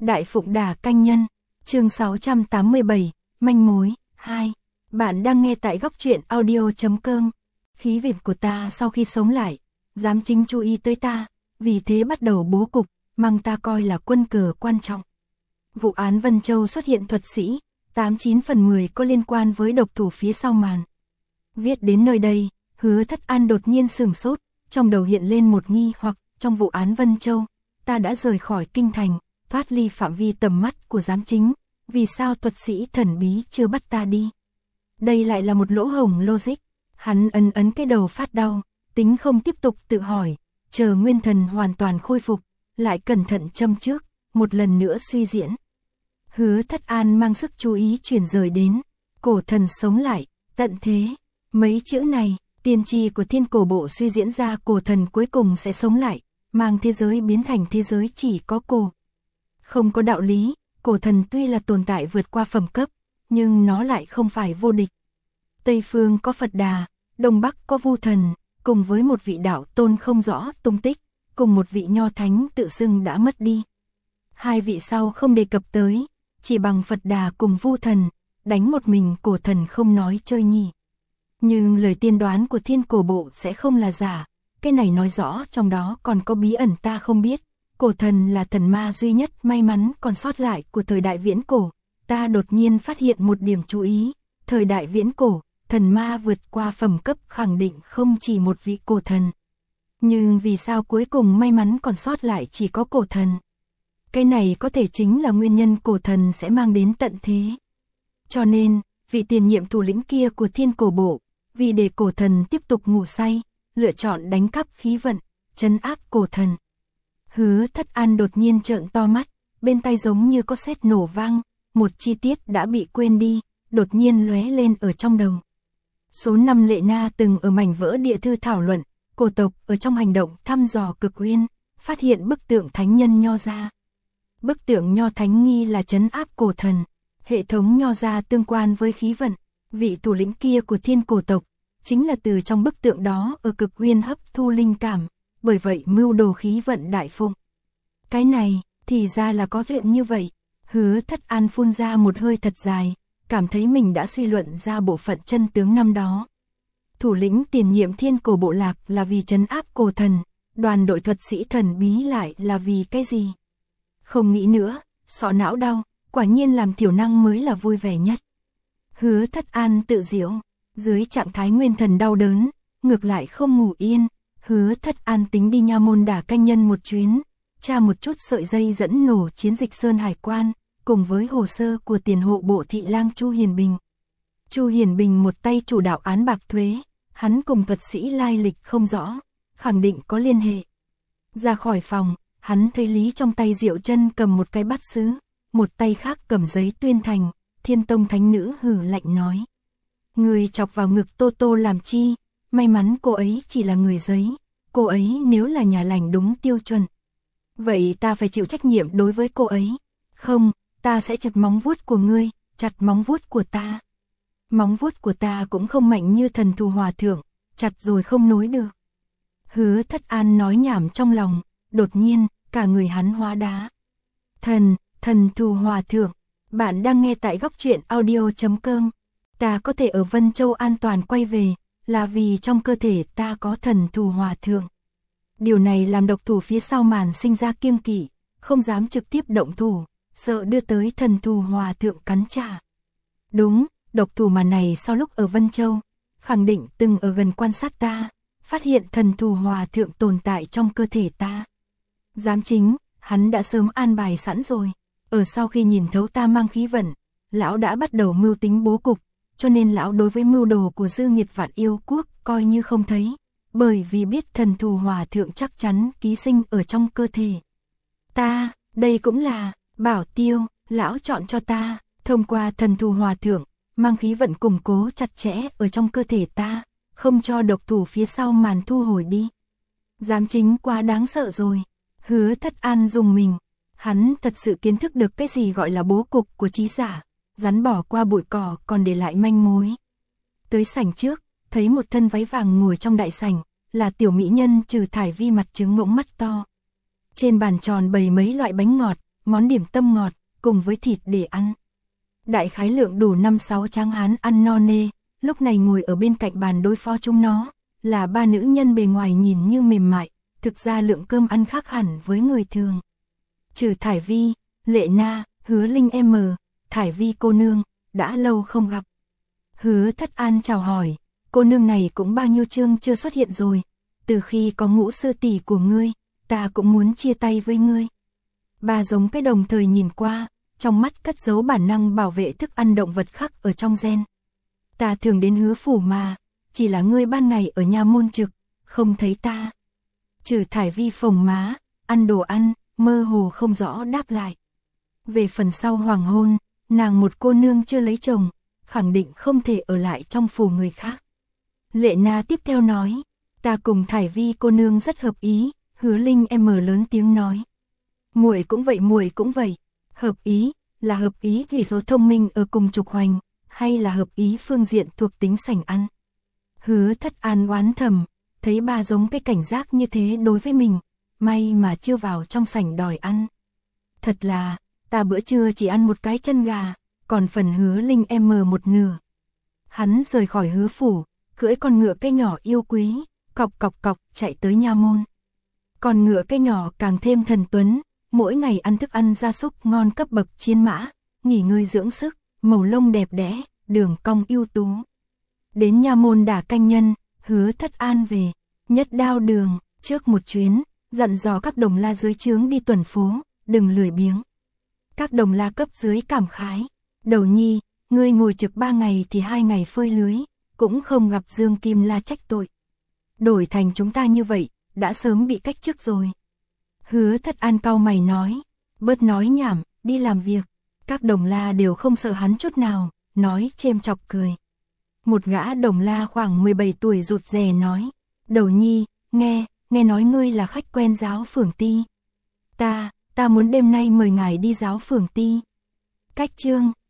Đại Phụng Đà Canh Nhân, chương 687, manh mối, 2. Bạn đang nghe tại góc truyện audio.com. Khí vận của ta sau khi sống lại, dám chính chú ý tới ta, vì thế bắt đầu bố cục, mang ta coi là quân cờ quan trọng. Vụ án Vân Châu xuất hiện thuật sĩ, 89 phần 10 có liên quan với độc thủ phía sau màn. Viết đến nơi đây, Hứa Thất An đột nhiên sửng sốt, trong đầu hiện lên một nghi hoặc, trong vụ án Vân Châu, ta đã rời khỏi kinh thành, thoát ly phạm vi tầm mắt của giám chính, vì sao thuật sĩ thần bí chưa bắt ta đi? Đây lại là một lỗ hổng logic, hắn ấn cái đầu phát đau, tính không tiếp tục tự hỏi, chờ nguyên thần hoàn toàn khôi phục, lại cẩn thận châm trước, một lần nữa suy diễn. Hứa Thất An mang sức chú ý chuyển rời đến, cổ thần sống lại, tận thế, mấy chữ này, tiên tri của thiên cổ bộ suy diễn ra cổ thần cuối cùng sẽ sống lại, mang thế giới biến thành thế giới chỉ có cổ. Không có đạo lý, cổ thần tuy là tồn tại vượt qua phẩm cấp, nhưng nó lại không phải vô địch. Tây phương có Phật Đà, Đông Bắc có Vu Thần, cùng với một vị đạo tôn không rõ tung tích, cùng một vị nho thánh tự xưng đã mất đi. Hai vị sau không đề cập tới, chỉ bằng Phật Đà cùng Vu Thần, đánh một mình cổ thần không nói chơi nhỉ. Nhưng lời tiên đoán của thiên cổ bộ sẽ không là giả, cái này nói rõ trong đó còn có bí ẩn ta không biết. Cổ thần là thần ma duy nhất may mắn còn sót lại của thời đại viễn cổ, ta đột nhiên phát hiện một điểm chú ý, thời đại viễn cổ, thần ma vượt qua phẩm cấp khẳng định không chỉ một vị cổ thần. Nhưng vì sao cuối cùng may mắn còn sót lại chỉ có cổ thần? Cái này có thể chính là nguyên nhân cổ thần sẽ mang đến tận thế. Cho nên, vị tiền nhiệm thủ lĩnh kia của thiên cổ bộ, vì để cổ thần tiếp tục ngủ say, lựa chọn đánh cắp khí vận, trấn áp cổ thần. Hứa Thất An đột nhiên trợn to mắt, bên tai giống như có sét nổ vang, một chi tiết đã bị quên đi, đột nhiên lóe lên ở trong đầu. Số 5 Lệ Na từng ở mảnh vỡ địa thư thảo luận, cổ tộc ở trong hành động thăm dò cực uyên, phát hiện bức tượng thánh nhân nho gia. Bức tượng nho thánh nghi là trấn áp cổ thần, hệ thống nho gia tương quan với khí vận, vị thủ lĩnh kia của thiên cổ tộc, chính là từ trong bức tượng đó ở cực uyên hấp thu linh cảm. Bởi vậy mưu đồ khí vận đại phụng. Cái này, thì ra là có chuyện như vậy. Hứa Thất An phun ra một hơi thật dài, cảm thấy mình đã suy luận ra bộ phận chân tướng năm đó. Thủ lĩnh tiền nhiệm thiên cổ bộ lạc là vì trấn áp cổ thần, đoàn đội thuật sĩ thần bí lại là vì cái gì? Không nghĩ nữa, sọ não đau, quả nhiên làm tiểu năng mới là vui vẻ nhất. Hứa Thất An tự diễu, dưới trạng thái nguyên thần đau đớn, ngược lại không ngủ yên. Hứa Thất An tính đi Nha Môn Đà Canh Nhân một chuyến, tra một chút sợi dây dẫn nổ chiến dịch Sơn Hải Quan, cùng với hồ sơ của tiền hộ bộ thị lang Chu Hiền Bình. Chu Hiền Bình một tay chủ đạo án bạc thuế, hắn cùng thuật sĩ lai lịch không rõ, khẳng định có liên hệ. Ra khỏi phòng, hắn thấy Lý trong tay Diệu Chân cầm một cái bát sứ, một tay khác cầm giấy tuyên thành, Thiên Tông thánh nữ hử lạnh nói. Người chọc vào ngực Tô Tô làm chi? May mắn cô ấy chỉ là người giấy, cô ấy nếu là nhà lành đúng tiêu chuẩn. Vậy ta phải chịu trách nhiệm đối với cô ấy. Không, ta sẽ chặt móng vuốt của ngươi, chặt móng vuốt của ta. Móng vuốt của ta cũng không mạnh như thần thù hòa thượng, chặt rồi không nối được. Hứa Thất An nói nhảm trong lòng, đột nhiên, cả người hắn hóa đá. Thần thù hòa thượng, bạn đang nghe tại góc truyện audio.com. Ta có thể ở Vân Châu an toàn quay về, là vì trong cơ thể ta có thần thù hòa thượng. Điều này làm độc thủ phía sau màn sinh ra kiêng kỵ, không dám trực tiếp động thủ, sợ đưa tới thần thù hòa thượng cắn trả. Đúng, độc thủ mà này sau lúc ở Vân Châu, khẳng định từng ở gần quan sát ta, phát hiện thần thù hòa thượng tồn tại trong cơ thể ta. Giám chính, hắn đã sớm an bài sẵn rồi, ở sau khi nhìn thấu ta mang khí vận, lão đã bắt đầu mưu tính bố cục. Cho nên lão đối với mưu đồ của Dư Nghiệt Vạn Yêu Quốc coi như không thấy, bởi vì biết thần thù hòa thượng chắc chắn ký sinh ở trong cơ thể. Ta, đây cũng là, bảo tiêu, lão chọn cho ta, thông qua thần thù hòa thượng, mang khí vận củng cố chặt chẽ ở trong cơ thể ta, không cho độc thủ phía sau màn thu hồi đi. Giám chính quá đáng sợ rồi, Hứa Thất An dùng mình, hắn thật sự kiến thức được cái gì gọi là bố cục của trí giả. Rắn bỏ qua bụi cỏ còn để lại manh mối. Tới sảnh trước, thấy một thân váy vàng ngồi trong đại sảnh, là tiểu mỹ nhân Trừ Thải Vi mặt trứng ngỗng mắt to. Trên bàn tròn bày mấy loại bánh ngọt, món điểm tâm ngọt, cùng với thịt để ăn. Đại khái lượng đủ 5-6 tráng hán ăn no nê, lúc này ngồi ở bên cạnh bàn đối phó chúng nó, là ba nữ nhân bề ngoài nhìn như mềm mại, thực ra lượng cơm ăn khác hẳn với người thường. Trừ Thải Vi, Lệ Na, Hứa Linh em, Thải Vi cô nương, đã lâu không gặp. Hứa Thất An chào hỏi, cô nương này cũng bao nhiêu chương chưa xuất hiện rồi, từ khi có Ngũ sư tỷ của ngươi, ta cũng muốn chia tay với ngươi. Ba giống cái đồng thời nhìn qua, trong mắt cất giấu bản năng bảo vệ thức ăn động vật khắc ở trong gen. Ta thường đến Hứa phủ mà, chỉ là ngươi ban ngày ở nhà môn trực, không thấy ta. Trừ Thải Vi phồng má, ăn đồ ăn, mơ hồ không rõ đáp lại. Về phần sau hoàng hôn, nàng một cô nương chưa lấy chồng, khẳng định không thể ở lại trong phủ người khác. Lệ Na tiếp theo nói, ta cùng Thải Vi cô nương rất hợp ý. Hứa Linh em lớn tiếng nói, muội cũng vậy, hợp ý, là hợp ý chỉ số thông minh ở cùng trục hoành, hay là hợp ý phương diện thuộc tính sảnh ăn. Hứa Thất An oán thầm, thấy ba giống cái cảnh giác như thế đối với mình, may mà chưa vào trong sảnh đòi ăn. Thật là, ta bữa trưa chỉ ăn một cái chân gà, còn phần Hứa Linh em một nửa. Hắn rời khỏi Hứa phủ, cưỡi con ngựa cây nhỏ yêu quý, cọc cọc cọc chạy tới nha môn. Con ngựa cây nhỏ càng thêm thần tuấn, mỗi ngày ăn thức ăn gia súc ngon cấp bậc chiến mã, nghỉ ngơi dưỡng sức, màu lông đẹp đẽ, đường cong ưu tú. Đến nha môn đả canh nhân, Hứa Thất An về, nhất đao đường, trước một chuyến, dặn dò các đồng la dưới trướng đi tuần phố, đừng lười biếng. Các đồng la cấp dưới cảm khái, Đầu Nhi, ngươi ngồi trực 3 ngày thì 2 ngày phơi lưới, cũng không gặp Dương Kim La trách tội. Đổi thành chúng ta như vậy, đã sớm bị cách chức rồi. Hứa Thất An cau mày nói, bớt nói nhảm, đi làm việc. Các đồng la đều không sợ hắn chút nào, nói chêm chọc cười. Một gã đồng la khoảng 17 tuổi rụt rè nói, Đầu Nhi, nghe nói ngươi là khách quen giáo phường ti. Ta muốn đêm nay mời ngài đi giáo phường ti. Cách chương